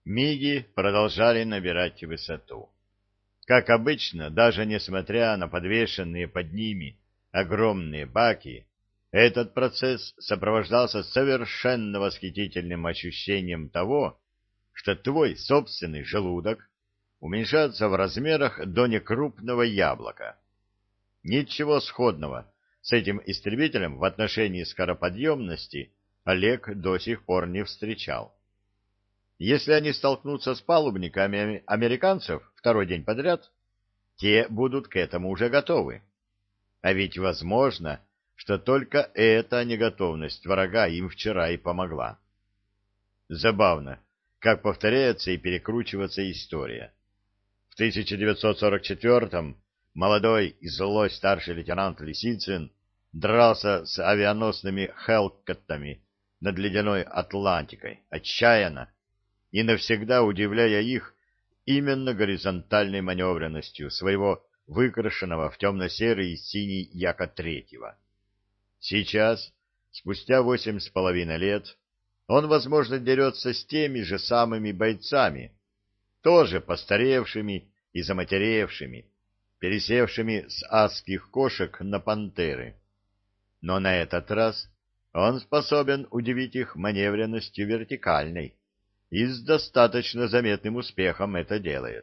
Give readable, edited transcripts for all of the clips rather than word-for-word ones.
Миги продолжали набирать высоту. Как обычно, даже несмотря на подвешенные под ними огромные баки, этот процесс сопровождался совершенно восхитительным ощущением того, что твой собственный желудок уменьшается в размерах до некрупного яблока. Ничего сходного с этим истребителем в отношении скороподъемности Олег до сих пор не встречал. Если они столкнутся с палубниками американцев второй день подряд, те будут к этому уже готовы. А ведь возможно, что только эта неготовность врага им вчера и помогла. Забавно, как повторяется и перекручивается история. В 1944-м молодой и злой старший лейтенант Лисицын дрался с авианосными «Хелкоттами» над ледяной Атлантикой, отчаянно и навсегда удивляя их именно горизонтальной маневренностью своего выкрашенного в темно-серый и синий Яка-3. Сейчас, спустя 8,5 лет, он, возможно, дерется с теми же самыми бойцами, тоже постаревшими и заматеревшими, пересевшими с адских кошек на пантеры. Но на этот раз он способен удивить их маневренностью вертикальной, и с достаточно заметным успехом это делает.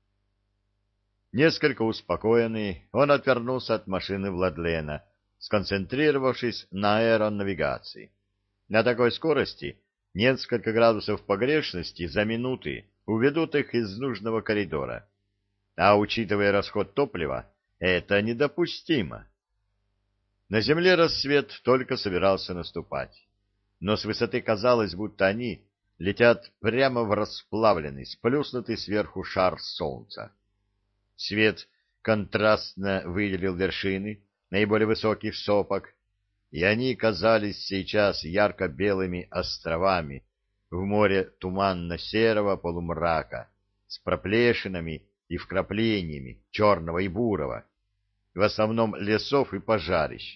Несколько успокоенный, он отвернулся от машины Владлена, сконцентрировавшись на аэронавигации. На такой скорости несколько градусов погрешности за минуты уведут их из нужного коридора. А учитывая расход топлива, это недопустимо. На земле рассвет только собирался наступать, но с высоты казалось, будто они летят прямо в расплавленный, сплюснутый сверху шар солнца. Свет контрастно выделил вершины наиболее высоких сопок, и они казались сейчас ярко-белыми островами в море туманно-серого полумрака с проплешинами и вкраплениями черного и бурого, в основном лесов и пожарищ.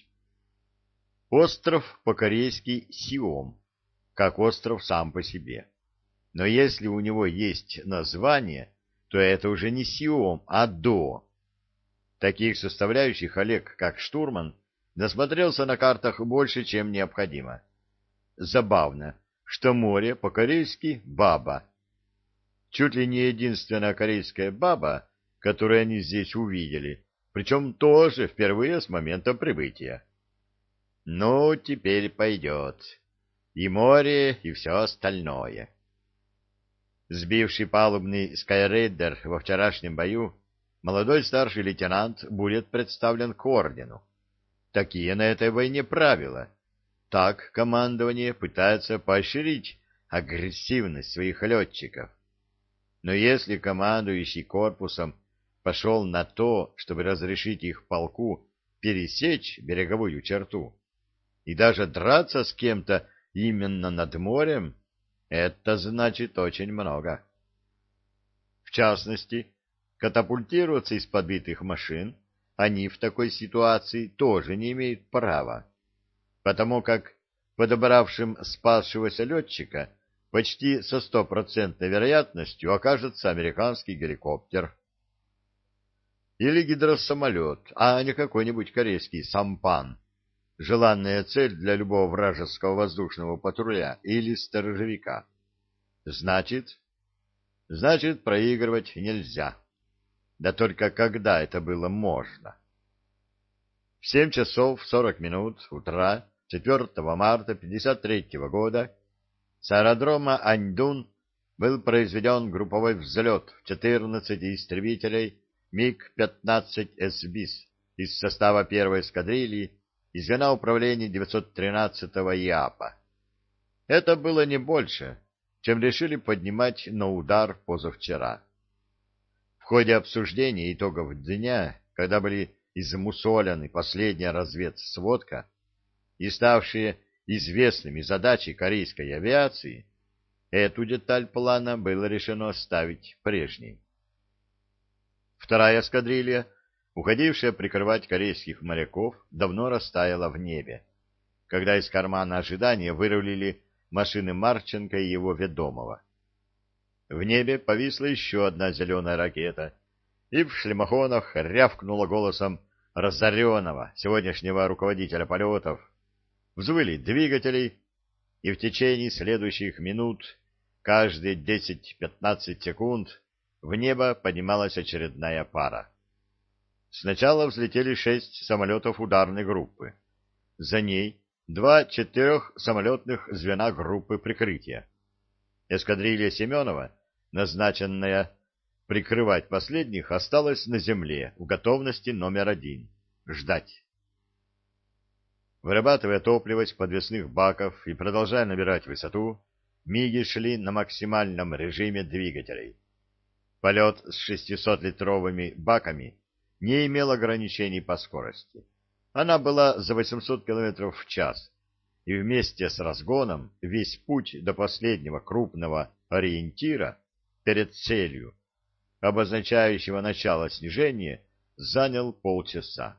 Остров по-корейски Сиом, как остров сам по себе. Но если у него есть название, то это уже не Сиом, а До. Таких составляющих Олег, как штурман, насмотрелся на картах больше, чем необходимо. Забавно, что море по-корейски Баба. Чуть ли не единственная корейская баба, которую они здесь увидели, причем тоже впервые с момента прибытия. Ну, теперь пойдет. И море, и все остальное. Сбивший палубный скайрейдер во вчерашнем бою, молодой старший лейтенант будет представлен к ордену. Такие на этой войне правила. Так командование пытается поощрить агрессивность своих летчиков. Но если командующий корпусом пошел на то, чтобы разрешить их полку пересечь береговую черту и даже драться с кем-то именно над морем, это значит очень много. В частности, катапультироваться из подбитых машин они в такой ситуации тоже не имеют права, потому как подобравшим спасшегося летчика почти со 100% вероятностью окажется американский геликоптер или гидросамолет, а не какой-нибудь корейский сампан, желанная цель для любого вражеского воздушного патруля или сторожевика. Значит, проигрывать нельзя. Да только когда это было можно? В 7 часов 40 минут утра 4 марта 1953 года с аэродрома Аньдун был произведен групповой взлет 14 истребителей МиГ-15 СБИС из состава первой эскадрильи и звена управления 913-го ИАПа. Это было не больше, чем решили поднимать на удар позавчера. В ходе обсуждения итогов дня, когда были измусолены последняя разведсводка и ставшие известными задачи корейской авиации, эту деталь плана было решено оставить прежней. Вторая эскадрилья, уходившая прикрывать корейских моряков, давно растаяла в небе, когда из кармана ожидания вырулили машины Марченко и его ведомого. В небе повисла еще одна зеленая ракета, и в шлемофонах рявкнула голосом разоренного сегодняшнего руководителя полетов. Взвыли двигатели, и в течение следующих минут, каждые 10-15 секунд, в небо поднималась очередная пара. Сначала взлетели 6 самолетов ударной группы. За ней 2 4-самолетных звена группы прикрытия. Эскадрилья Семенова, назначенная прикрывать последних, осталась на земле в готовности номер 1 — ждать. Вырабатывая топливо из подвесных баков и продолжая набирать высоту, МиГи шли на максимальном режиме двигателей. Полет с 600-литровыми баками не имел ограничений по скорости. Она была за 800 км в час, и вместе с разгоном весь путь до последнего крупного ориентира перед целью, обозначающего начало снижения, занял полчаса.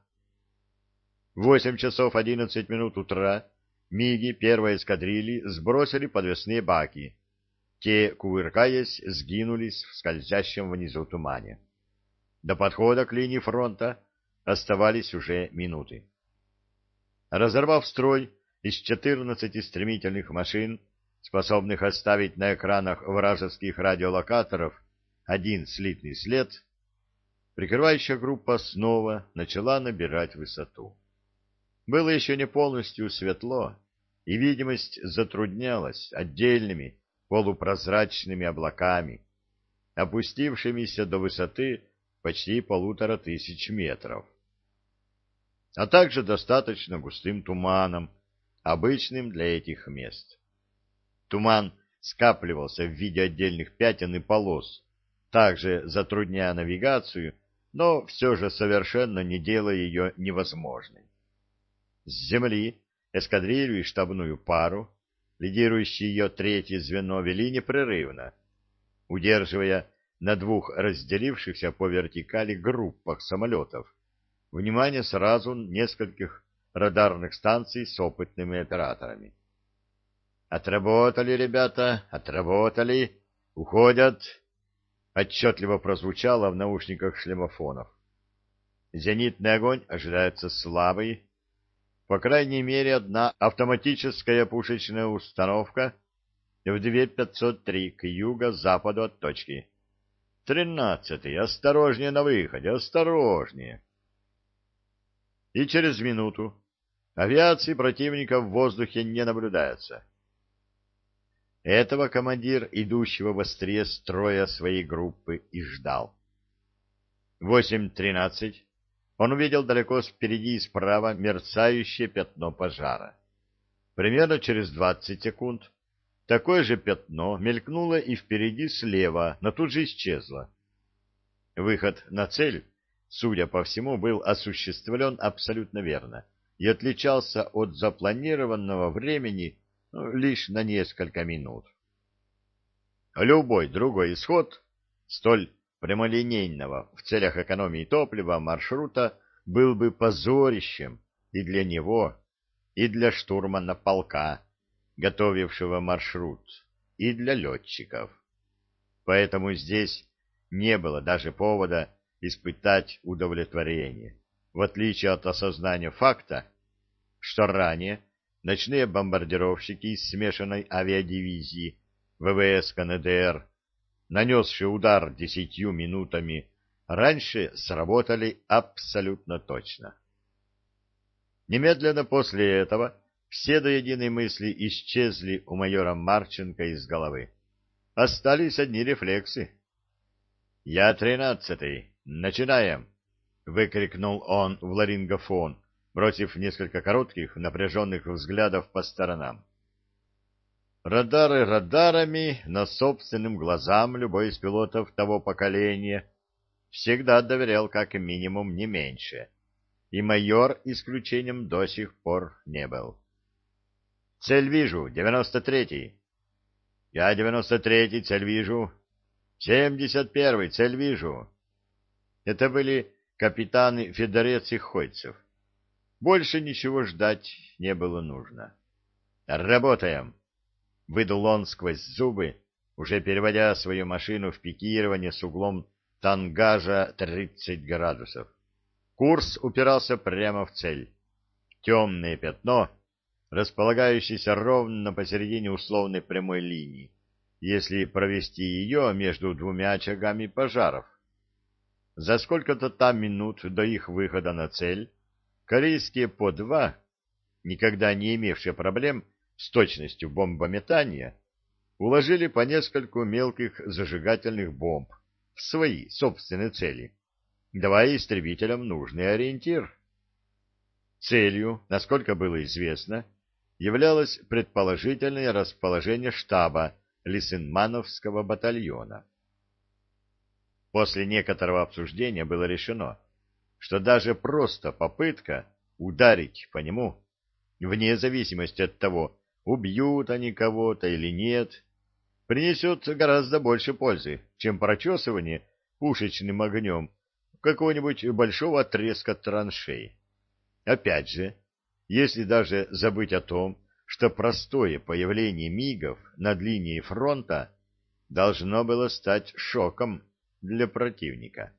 В 8 часов 11 минут утра МиГи первой эскадрильи сбросили подвесные баки. Те, кувыркаясь, сгинулись в скользящем внизу тумане. До подхода к линии фронта оставались уже минуты. Разорвав строй из 14 стремительных машин, способных оставить на экранах вражеских радиолокаторов один слитный след, прикрывающая группа снова начала набирать высоту. Было еще не полностью светло, и видимость затруднялась отдельными полупрозрачными облаками, опустившимися до высоты почти 1500 метров, а также достаточно густым туманом, обычным для этих мест. Туман скапливался в виде отдельных пятен и полос, также затрудняя навигацию, но все же совершенно не делая ее невозможной. С земли эскадрилью и штабную пару, лидирующие ее третье звено, вели непрерывно, удерживая на 2 разделившихся по вертикали группах самолетов внимание сразу нескольких радарных станций с опытными операторами. «Отработали, ребята, отработали, уходят!» Отчетливо прозвучало в наушниках шлемофонов. Зенитный огонь ожидается слабый. По крайней мере, одна автоматическая пушечная установка в 2503 к юго-западу от точки. 13-й, осторожнее на выходе, осторожнее. И через минуту авиации противника в воздухе не наблюдается. Этого командир, идущего в острие строя своей группы, и ждал. 8:13 он увидел далеко впереди и справа мерцающее пятно пожара. Примерно через 20 секунд такое же пятно мелькнуло и впереди слева, но тут же исчезло. Выход на цель, судя по всему, был осуществлен абсолютно верно и отличался от запланированного времени лишь на несколько минут. Любой другой исход столь прямолинейного в целях экономии топлива маршрута был бы позорищем и для него, и для штурмана полка, готовившего маршрут, и для летчиков. Поэтому здесь не было даже повода испытать удовлетворение, в отличие от осознания факта, что ранее ночные бомбардировщики из смешанной авиадивизии ВВС КНДР, нанесшие удар 10 минутами раньше, сработали абсолютно точно. Немедленно после этого все до единой мысли исчезли у майора Марченко из головы. Остались одни рефлексы. «Я 13-й. Начинаем!» — выкрикнул он в ларингофон, бросив несколько коротких, напряженных взглядов по сторонам. Радары радарами, но собственным глазам любой из пилотов того поколения всегда доверял как минимум не меньше, и майор исключением до сих пор не был. «Цель вижу, 93-й». «Я 93-й, цель вижу». 71-й, цель вижу. Это были капитаны Федорец и Хойцев. Больше ничего ждать не было нужно. «Работаем!» — выдал он сквозь зубы, уже переводя свою машину в пикирование с углом тангажа 30 градусов. Курс упирался прямо в цель. Темное пятно, располагающееся ровно посередине условной прямой линии, если провести ее между двумя очагами пожаров. За сколько-то там минут до их выхода на цель корейские По-2, никогда не имевшие проблем с точностью бомбометания, уложили по нескольку мелких зажигательных бомб в свои собственные цели, давая истребителям нужный ориентир. Целью, насколько было известно, являлось предположительное расположение штаба Лисенмановского батальона. После некоторого обсуждения было решено, что даже просто попытка ударить по нему, вне зависимости от того, убьют они кого-то или нет, принесет гораздо больше пользы, чем прочесывание пушечным огнем какого-нибудь большого отрезка траншей. Опять же, если даже забыть о том, что простое появление МиГов над линией фронта должно было стать шоком для противника.